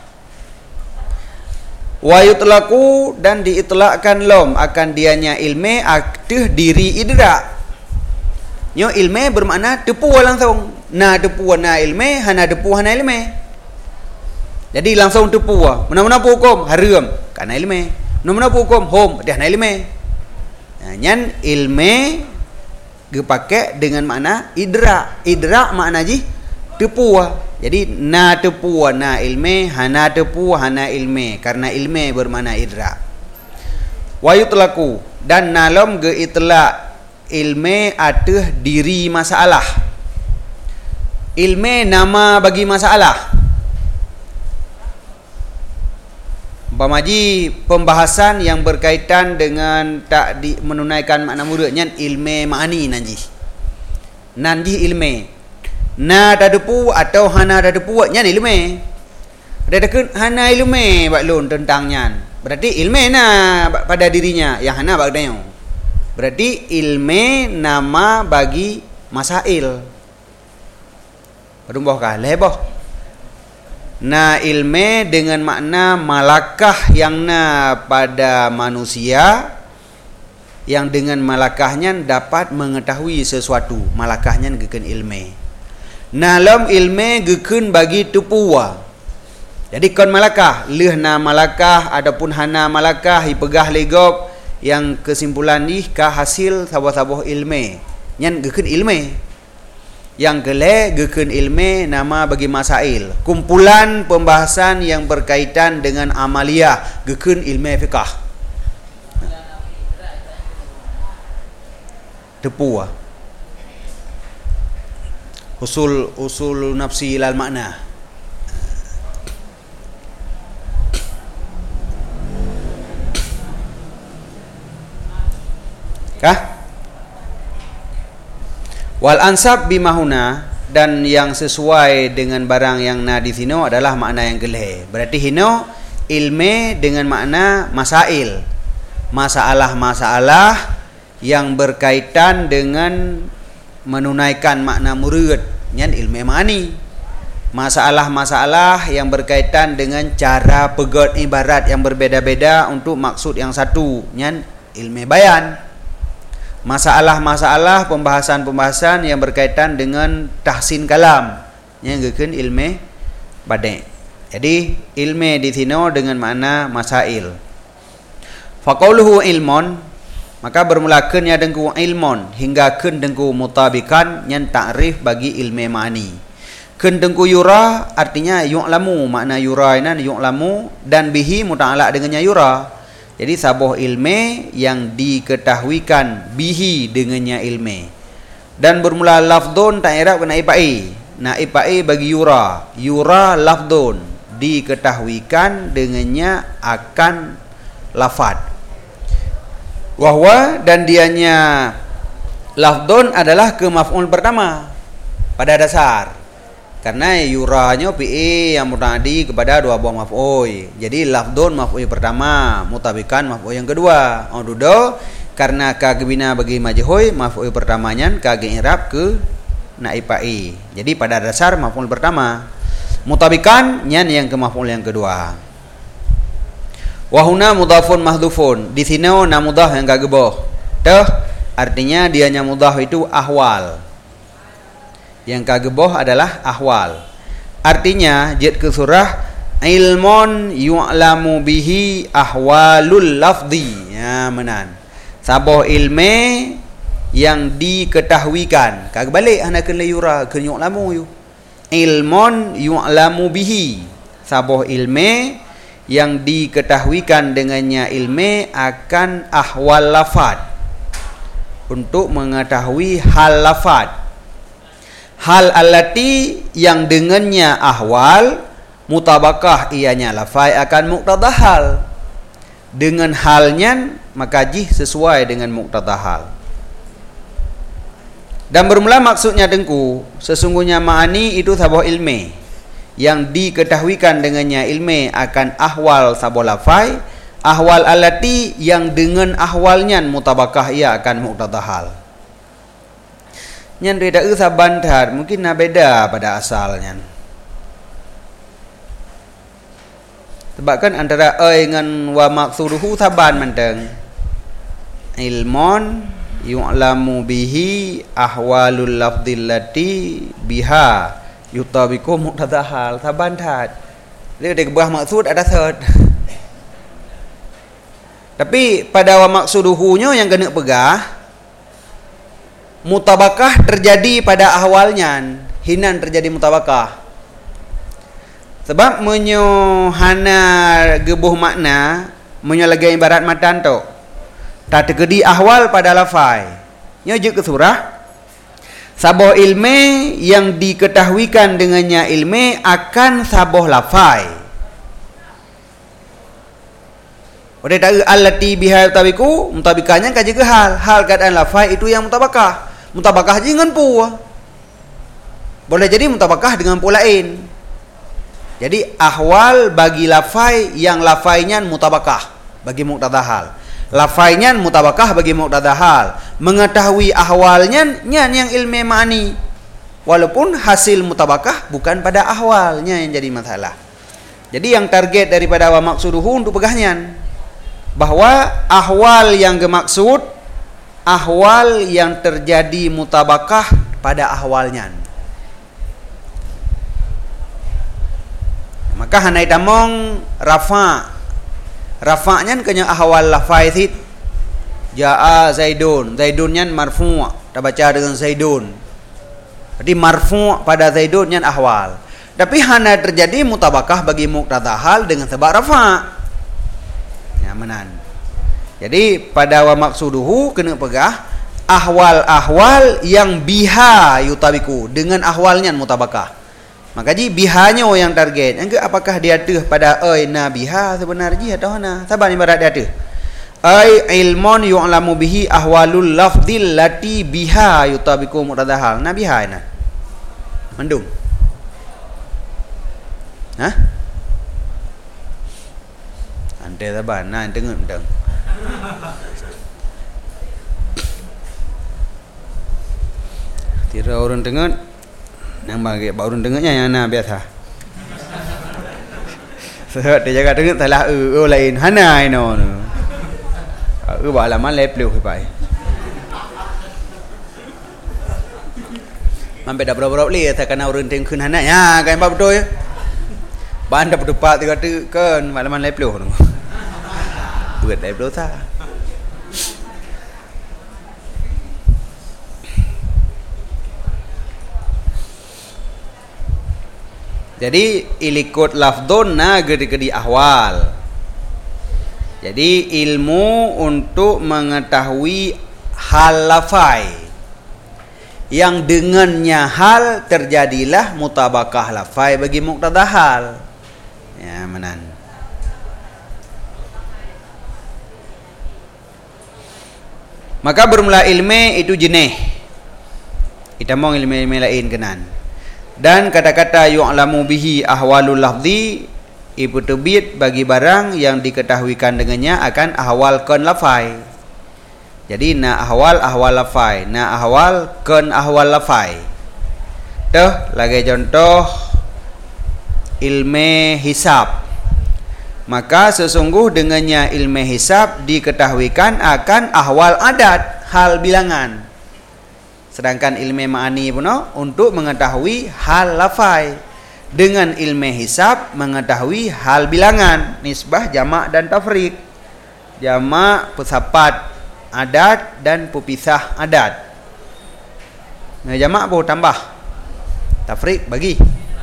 Wa yutlaqu dan diitlaqkan lom akan dianya ilme aktif diri idrak. Nyo ilme bermakna tepu langsung. Na tepu na ilme, hana tepu hana ilme. Jadi langsung tepu. Mana-mana hukum haram karena ilme. Mana-mana hukum hom dia hana ilme. Nyan ilme dipakai dengan makna idrak. Idrak makna ji tepu. Jadi na tepu na ilme, hana tepu hana ilme karena ilme bermakna idrak. Wa yutlaqu dan nalom ge itlaq ilme ateh diri masalah. Ilme nama bagi masalah. Bamaji pembahasan yang berkaitan dengan tak menunaikan makna murid nyan ilme ma'ani nanji ilme. Na dadepu atau hana dadepu nyan ilme. Ada dekun hana ilme baklun tentang nyan. Berarti ilme na pada dirinya yang hana bagdayo. Berarti ilme nama bagi masail. Berumboh kah leboh. Na ilme dengan makna malakah yang na pada manusia yang dengan malakahnya dapat mengetahui sesuatu. Malakahnya geken ilme. Nalam ilme gekun bagi tupuwa. Jadi kon malakah, leh na malakah adapun hana malakah ipegah legop yang kesimpulan ni ka hasil sabah-sabah ilme. Nyan gekun ilme. Yang gele gekun ilme nama bagi masail. Kumpulan pembahasan yang berkaitan dengan amaliyah gekun ilme fiqh. Tupuwa. Usul nafsi ilal makna. Kah? Wal ansab bimahuna dan yang sesuai dengan barang yang na di sini adalah makna yang geleh. Berarti hino ilme dengan makna masail. Masalah-masalah yang berkaitan dengan menunaikan makna murid nyan ilmu ma'ani. Masalah-masalah yang berkaitan dengan cara pegot ibarat yang berbeda-beda untuk maksud yang satu nyan ilmu bayan. Masalah-masalah pembahasan-pembahasan yang berkaitan dengan tahsin kalam yang gekeun ilmu bade. Jadi ilmu di sini dengan makna masail. Faqauluhu ilmun maka bermulakan ya dengku ilmon hingga kun dengku mutabikan yang ta'rif bagi ilmu ma'ani. Kun dengku yura artinya yu'lamu, makna yura ini yu'lamu dan bihi muta'alaq dengannya yura. Jadi sabuh ilmu yang diketahuikan bihi dengannya ilmu. Dan bermula lafdun ta'irab ke na'ibai. Na'ibai bagi yura. Yura lafdun diketahuikan dengannya akan lafad. Wahwa dan dianya lafdun adalah ke maf'ul pertama pada dasar. Karena yuranya PE yang muta'addi kepada dua buah maf'ul. Jadi lafdun maf'ul pertama, mutabikan maf'ul yang kedua. Dudo karena kagibina bagi majhul maf'ul pertamanya kage i'rab ke na'ibai. Jadi pada dasar maf'ul pertama. Mutabikan nyan yang ke maf'ul yang kedua. Wahuna mudhafun mahdhufun. Di sini na mudhaf yang kageboh. Tuh artinya dianya mudhaf itu ahwal. Yang kageboh adalah ahwal. Artinya jid ke surah ilmun yu'lamu bihi ahwalul lafzi. Ya menan. Saboh ilme yang diketahuikan. Kagbalik ana keun layura keun yu'lamu yu. Ilmun yu'lamu bihi. Saboh ilme yang diketahuikan dengannya ilmu akan ahwal lafad untuk mengetahui hal lafad. Hal allati yang dengannya ahwal mutabakah ianya lafai akan muqtadah hal. Dengan halnya maka jih sesuai dengan muqtadah hal. Dan bermula maksudnya dengku, sesungguhnya ma'ani itu sabah ilmi yang diketahuikan dengannya ilmi akan ahwal sabah lafai, ahwal alati yang dengan ahwalnya mutabakah ia akan muqtadah hal. Nyan beda saban tar mungkin beda pada asalnya. Sebabkan antara dengan wa maqsuduhu saban menteng. Ilmon yu'lamu bihi ahwalul lafdil lati biha yutabiku muqtadah hal saban tar. Dia kebuah maksud ada third. Tapi pada wa maqsuduhunya yang kena pegah mutabakah terjadi pada ahwalnya, hinan terjadi mutabakah. Sebab menyohana gebuh makna menyolagai ibarat matan tu tak terjadi ahwal pada lafai. Nya je ke surah sabah ilmi yang diketahuikan dengannya ilmi akan sabah lafai. Oleh tak allati biha tabiku mutabikahnya kaji ke hal keadaan lafai itu yang mutabakah. Mutabakah dengan pu. Boleh jadi mutabakah dengan pu lain. Jadi ahwal bagi lafai yang lafainya mutabakah bagi muqtadah hal. Lafainya mutabakah bagi muqtadah hal. Mengetahui ahwalnya yang ilmu ma'ani. Walaupun hasil mutabakah bukan pada ahwalnya yang jadi masalah. Jadi yang target daripada wa maqsuduhu untuk pegahnya bahwa ahwal yang gemaksud ahwal yang terjadi mutabakah pada ahwalnya. Maka hanai tamong rafa'nya kena ahwal lafai sit jaa zaidun, zaidunnya marfu' kita baca dengan zaidun. Jadi marfu' pada zaidun nya ahwal. Tapi hana terjadi mutabakah bagi muqtadah hal dengan sebab rafa'. Ya menan. Jadi pada wa maqsuduhu kena pegah ahwal-ahwal yang biha yutabiku dengan ahwalnya mutabakah. Maka ji bihanya yang target. Engke apakah dia tuh pada na biha sebenarnya atau na? Sabar ibarat dia tuh. Ilmun yu'lamu bihi ahwalul lafdil lati biha yutabiku muqtadah hal. Na biha na. Mendung. Hah? Ante sabar na tengok teng. Tira orang tengok yang bagi baru dengarnya yang ana biasa. Sebab dia jaga dengar salah lain hana ino. Balaman lepleu pai. Mampe dah berapa li tak kena urun teng keun hana ya kan apa betul ya. Ban dah berdepak tiga kan balaman lepleu. Buat lepleu ta. Jadi ilikut lafdun na gedi-gedi ahwal. Jadi ilmu untuk mengetahui hal lafai yang dengannya hal terjadilah mutabakah lafai bagi muqtadah hal. Ya menan. Maka bermula ilmu itu jenis. Kita mau ilmu-ilmu lain kenan. Dan kata-kata yu'lamu bihi ahwalul lafzi ibu tebit bagi barang yang diketahuikan dengannya akan ahwal kan lafai. Jadi na ahwal lafai, na ahwal kan ahwal lafai. Tuh lagi contoh ilmu hisab. Maka sesungguh dengannya ilmu hisab diketahuikan akan ahwal adat, hal bilangan. Sedangkan ilmu ma'ani pun untuk mengetahui hal lafai. Dengan ilmu hisab mengetahui hal bilangan, nisbah, jamak dan tafrik. Jamak pesapat adat dan pepisah adat. Nah, jamak pun tambah, tafrik bagi.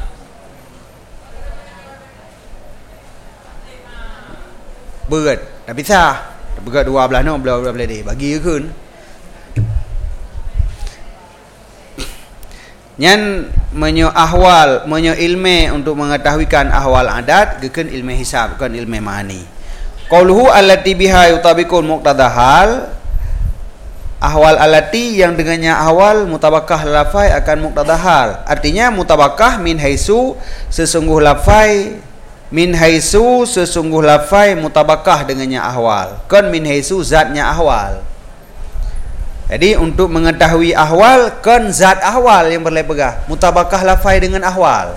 Berat, dah pisah. Berat dua belah no, belah dia bagi ke? Nyan ahwal ilmu untuk mengetahuikan ahwal adat gekeun ilmu hisab bukan ilmu ma'ani. Qauluhu allati biha yutabiqul muqtadahal, ahwal allati yang dengannya ahwal mutabakah lafai akan muqtadahal. Artinya mutabakah min haisu sesungguh lafai, min haisu sesungguh lafai mutabakah dengannya ahwal, kan min haisu zatnya ahwal. Jadi untuk mengetahui ahwal kan zat ahwal yang boleh pegang. Mutabakah lafai dengan ahwal.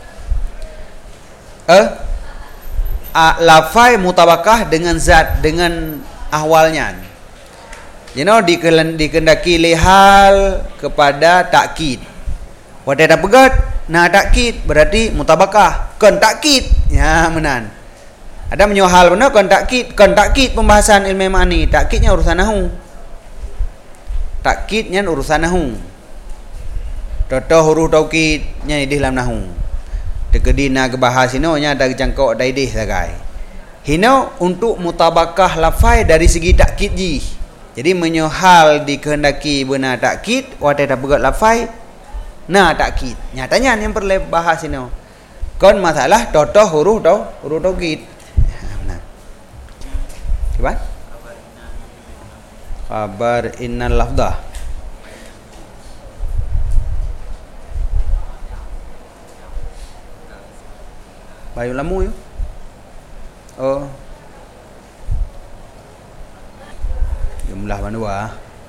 Lafai mutabakah dengan zat, dengan ahwalnya. Dikendaki lihal kepada takkid. Wadah dah pegat, nah takkid berarti mutabakah. Kan takkid. Ya menan. Ada menyohal benar kan takkid. Kan takkid pembahasan ilmu ma'ani. Takkidnya urusan nahu. Takkidnya urusan nahu. Toto huruf taukidnya di dalam nahu. Dekedina ke bahas ino nya ada jangkau daidih sagai. Hino untuk mutabakah lafai dari segi takkid ji. Jadi menyohal dikehendaki benar takkid, wadah dah berat lafai. Nah takkid. Nyatanya yang perlu bahas ino. Kon masalah toto huruf taukid. Nah. Coba. Khabar innal lafdah. Bayu lamu yo. Oh. Jumlah mana?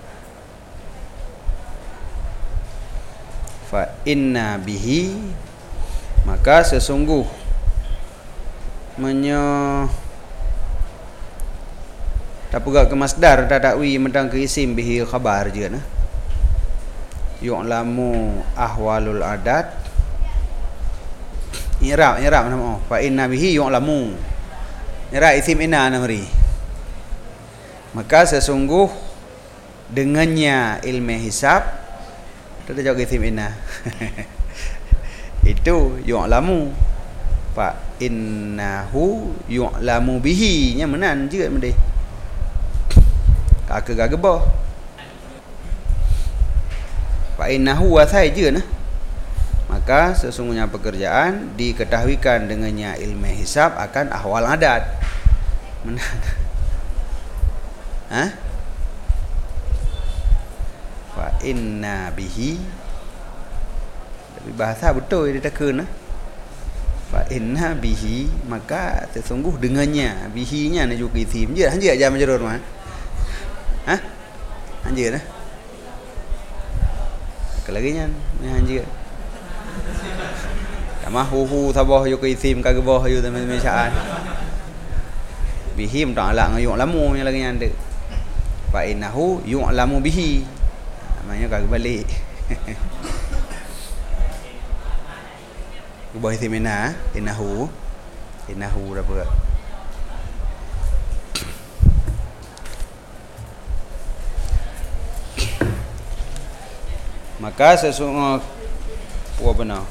Fa inna bihi, maka sesungguh tak pegak ke masdar tak dakwi mentang ke isim bihi khabar je nah. Yu'lamu ahwalul adat. I'rab nama. Fa inna bihi yu'lamu. I'rab isim inna namri. Maka sesungguh dengannya ilmu hisab. Tu dah jawab isim inna. Itu yu'lamu. Fa innahu yu'lamu bihi nya menan juga mendeh. Kaka gagabah. Fa innahu wasai je nah. Maka sesungguhnya pekerjaan diketahuikan dengannya ilmu hisab akan ahwal adat. Menan. Ha? Fa inna bihi. Tapi bahasa betul dia teka nah. Fa inna bihi, maka sesungguh dengannya, bihi-nya nak juga isim je. Hanja aja majrur mah. Ha? Hanja dah. Kelaginya hanja. Tamah hu sabah yo ke isim ka gebah yo teman mesaan. Bihi tak alak ngayuk lamu nya lagi ande. Fa innahu yu'lamu bihi. Namanya kagak balik. Gebah isim innahu berapa? Maka sesungguhnya benar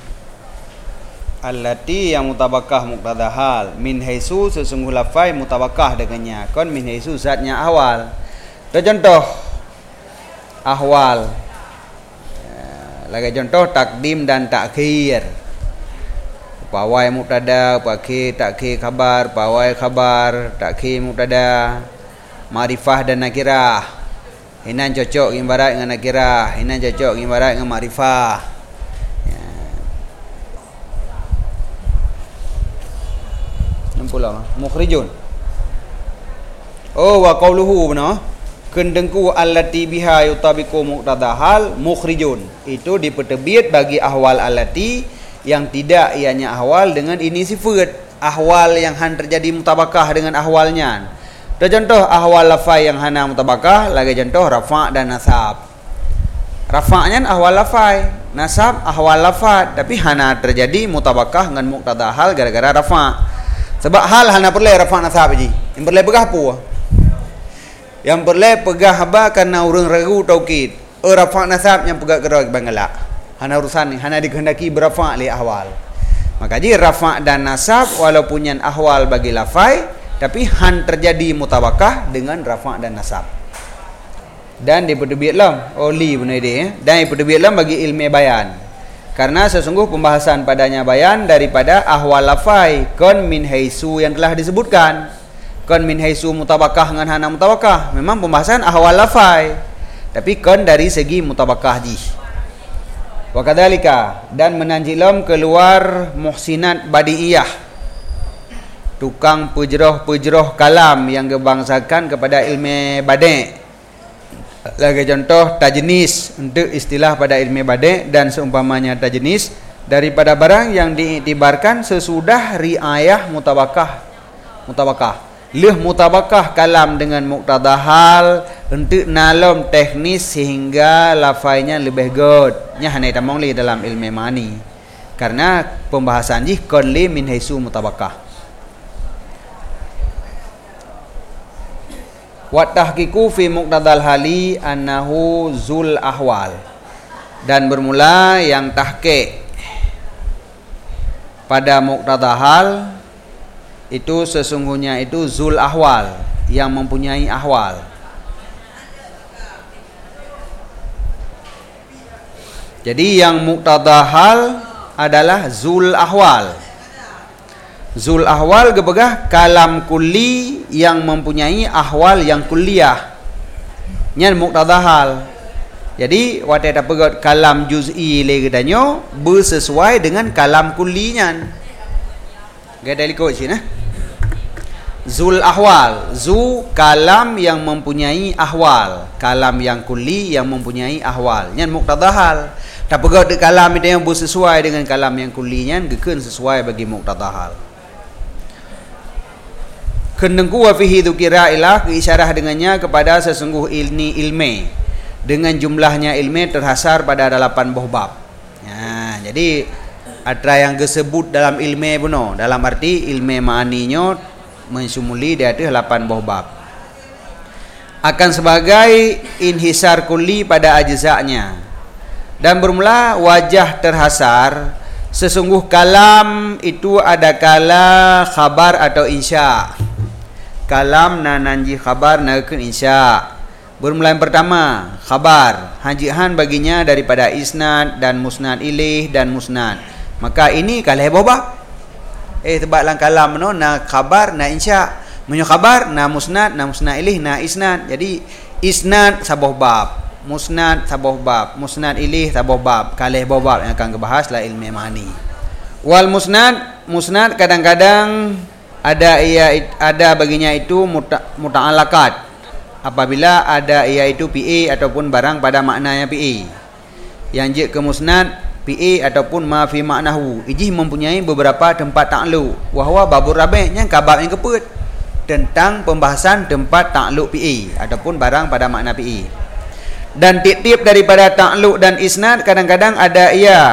allati yang mutabakah muqtadahal min haisu sesungguh lafai mutabakah dengannya kon min haisu zatnya awal. Contoh ahwal, lagi contoh takdim dan takhir. Pawai mubtada, pakai takhir khabar, pawai khabar, takhir mubtada, ma'rifah dan nakirah. Hinan cocok ibarat dengan nakirah, hinan cocok ibarat dengan ma'rifah. Ya. Nampulah mukhrijun. Oh wa qauluhu benar. Kendengku allati biha yutabiqu muqtadahal mukhrijun. Itu dipertebit bagi ahwal allati yang tidak ianya ahwal dengan ini sifat. Ahwal yang terjadi mutabakah dengan ahwalnya. Contoh ahwal lafai yang hana mutabakah, lagi contoh rafa' dan nasab. Rafa'nya ahwal lafai, nasab ahwal lafat, tapi hana terjadi mutabakah dengan muqtadahal gara-gara rafa'. Sebab hal hana perlu rafa' nasab je. Yang perlu pegah apa? Yang perlu pegah haba karena urang ragu taukid. Rafa' nasab yang pegah gerak bangalak. Hana urusan ni, hana dikehendaki berafa' li ahwal. Maka jadi rafa' dan nasab walaupun yang ahwal bagi lafai, tapi terjadi mutabakah dengan rafa' dan nasab. Dan diperdebiatlah oli benar dia dan diperdebiatlah bagi ilmu bayan. Karena sesungguh pembahasan padanya bayan daripada ahwal lafai kon min haisu yang telah disebutkan. Kon min haisu mutabakah dengan hana mutabakah. Memang pembahasan ahwal lafai. Tapi kon dari segi mutabakah ji. Wa kadzalika, dan menanjilam keluar muhsinat badiiyah. Tukang pejroh-pejroh kalam yang gebangsakan kepada ilmu badi'. Lagi contoh tajnis untuk istilah pada ilmu badi' dan seumpamanya tajnis daripada barang yang diiktibarkan sesudah riayah mutabakah. Leh mutabakah kalam dengan muqtada hal untuk nalom teknis sehingga lafainya lebih good. Nya hanai tamong li dalam ilmu ma'ani. Karena pembahasan jih kon li min haisu mutabakah. Wa tahqiqu fi muqtadal hali annahu zul ahwal, dan bermula yang tahqiq pada muqtada hal itu sesungguhnya itu zul ahwal, yang mempunyai ahwal. Jadi yang muqtada hal adalah zul ahwal. Zul ahwal gebegah kalam kulli yang mempunyai ahwal yang kulliyah. Nyan muqtada hal. Jadi wate dapat kalam juz'i le gedanyo bersesuai dengan kalam kulli nyan. Gada liko sini. Zul ahwal, zu kalam yang mempunyai ahwal, kalam yang kulli yang mempunyai ahwal. Nyan muqtada hal. Dapat kalam itu yang bersesuai dengan kalam yang kulli nyan gekeun sesuai bagi muqtada hal. Kendengku wa fihi dzukira ilah, keisyarah dengannya kepada sesungguh ini ilme, dengan jumlahnya ilme terhasar pada 8 buah bab. Ya, jadi ada yang disebut dalam ilme puno, dalam arti ilme ma'aninyo mensumuli di atas 8 buah bab. Akan sebagai inhisar kulli pada ajza'nya. Dan bermula wajah terhasar, sesungguh kalam itu ada kala khabar atau insya. Kalam na nanji khabar nakeun insya. Bermula yang pertama khabar, hajihan baginya daripada isnad dan musnad ilih dan musnad. Maka ini kalih bobak. Tebak lang kalam no na khabar na insya. Menyo khabar na musnad ilih na isnad. Jadi isnad sabuh bab, musnad sabuh bab, musnad ilih sabuh bab. Kalih bobak yang akan dibahas lah ilmu ma'ani. Wal musnad kadang-kadang ada baginya itu muta'alakat apabila ada iaitu PA ataupun barang pada maknanya PA. Yang je ke musnad PA ataupun ma fi maknahu ijih mempunyai beberapa tempat ta'alluq. Wahwa babur rabi' kabab yang keput tentang pembahasan tempat ta'alluq PA ataupun barang pada makna PA. Dan tip-tip daripada ta'alluq dan isnad kadang-kadang ada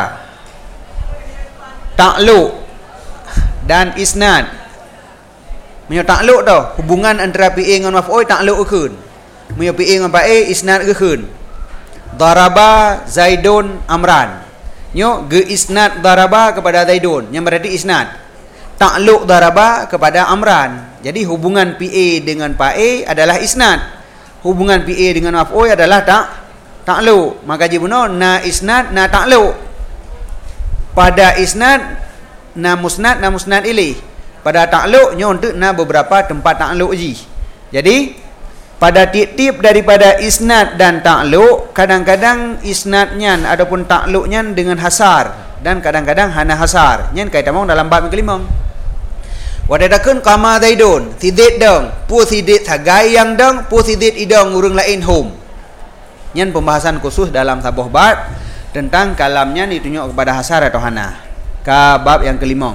ta'alluq dan isnad. Menyo ta'alluq tu hubungan antara PA dengan maf'ul ta'alluq keun. Menyo PA dengan fa'il isnad keun. Daraba Zaidun Amran. Nyo ge isnad daraba kepada Zaidun, yang berarti isnad. Ta'alluq daraba kepada Amran. Jadi hubungan PA dengan fa'il adalah isnad. Hubungan PA dengan maf'ul adalah ta'alluq. Maka jibuno na isnad na ta'alluq. Pada isnad na musnad ilih. Pada ta'alluq nyo untuk na beberapa tempat ta'alluq ji. Jadi pada tip-tip daripada isnad dan ta'alluq, kadang-kadang isnadnya ataupun ta'alluqnya dengan hasar dan kadang-kadang hana hasar. Nyen kaitan mau dalam bab yang kelima. Wadadakeun kama Zaidun, sidit dong, pu sidit sagai yang dong, pu sidit idong urang lain hum. Nyen pembahasan khusus dalam sabuh bab tentang kalamnya ditunjuk kepada hasar atau hana. Ka bab yang kelima.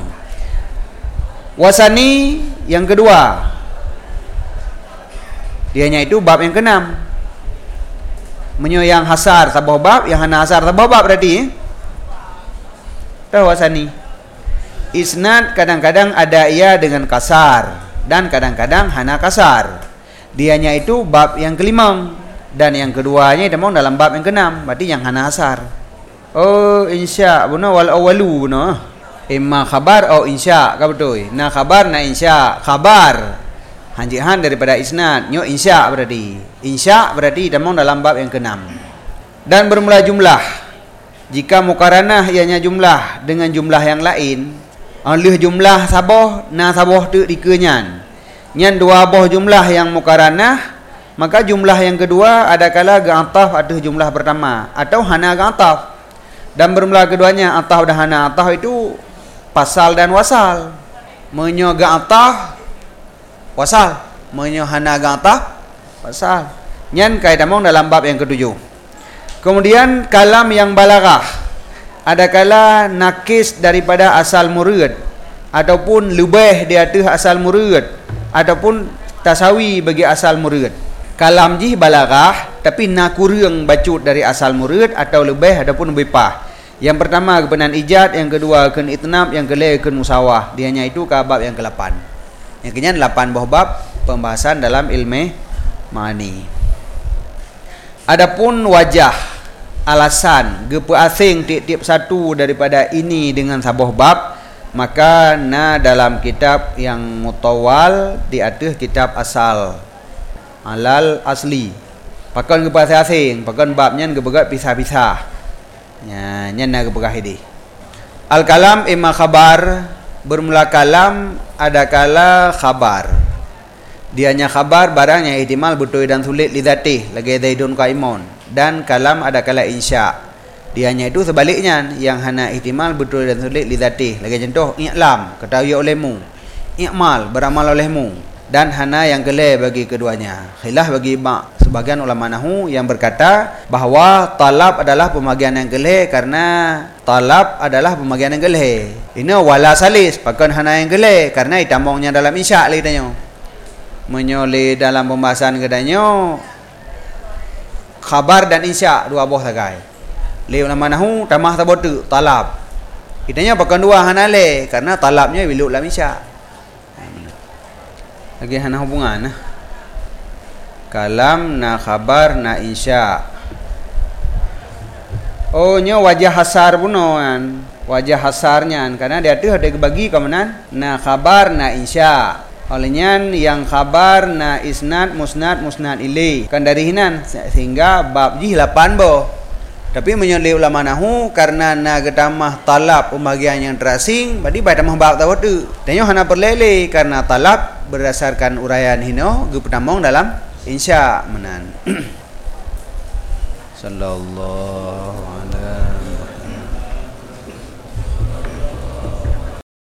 Wasani yang kedua, dianya itu bab yang keenam. Menyo yang hasar sabuh bab, yang hana hasar sabuh bab berarti. Tahu wasani. Isnad kadang-kadang ada ia dengan kasar dan kadang-kadang hana kasar. Dianya itu bab yang kelima dan yang keduanya itu mau dalam bab yang keenam, berarti yang hana hasar. Oh insya benar wal awalu benar. Imma khabar atau insya, kau betul. Na khabar na insya. Khabar hanjihan daripada isnad. Nyo insya berarti. Insya berarti tamang dalam bab yang keenam. Dan bermula jumlah. Jika mukaranah ianya jumlah dengan jumlah yang lain, oleh jumlah sabah na sabah tu dikenyan. Nyan dua boh jumlah yang mukaranah, maka jumlah yang kedua adakala ga'ataf atas jumlah pertama atau hana ga'ataf. Dan bermula keduanya ataf dan hana. Ataf itu pasal dan wasal. Menyo ga'ataf wasal, menyo hana ga'ataf wasal. Nyan kaidah mong dalam bab yang ketujuh. Kemudian kalam yang balaghah, adakala nakis daripada asal murad ataupun lebih di atas asal murad ataupun tasawi bagi asal murad. Kalam jih balaghah tapi nak kurang bacut dari asal murad atau lebih ataupun lebih pah. Yang pertama kebenan ijad, yang kedua ken itnab, yang kelima ken musawah. Dianya itu ke bab yang ke-8. Yang kenya 8 buah bab pembahasan dalam ilmu ma'ani. Adapun wajah, alasan gepe asing tiap-tiap satu daripada ini dengan sabuh bab, maka dalam kitab yang mutawal di atas kitab asal alal asli. Pakon gepe asing, pakon babnya gepe pisah-pisah. Nya nak gepe hidi. Al kalam imma khabar, bermula kalam adakala khabar. Dianya khabar barang yang ihtimal betul dan sulit lidatih lagi zaidun qaimun, dan kalam ada kala insya. Dianya itu sebaliknya yang hana ihtimal betul dan sulit lidatih lagi contoh i'lam ketahui olehmu, i'mal beramal olehmu, dan hana yang geleh bagi keduanya. Khilaf bagi sebagian ulama nahwu yang berkata bahawa talab adalah pembagian yang geleh karena talab adalah pembagian yang geleh. Ini wala salis pakan hana yang geleh karena itamongnya dalam insya lagi tanya. Menyoli dalam pembahasan kedanya khabar dan insya dua buah sagai. Le ulama nahwu tamah tabotu talab. Kitanya pakai dua hanale karena talabnya biluk dalam insya. Lagi hana hubungan kalam na khabar na insya. Oh nya wajah hasar punoan. Wajah hasarnya karena dia tu ada bagi kamanan na khabar na insya. Olehnya yang khabar na isnad musnad musnad ilai kan dari hinan sehingga bab jih 8 boh. Tapi menyoleh ulama nahwu karena na getamah talab pembagian yang terasing berarti pada tambah bab tahu tu. Tanya hana perlele karena talab berdasarkan uraian hino gepetamong dalam insya menan. Sallallahu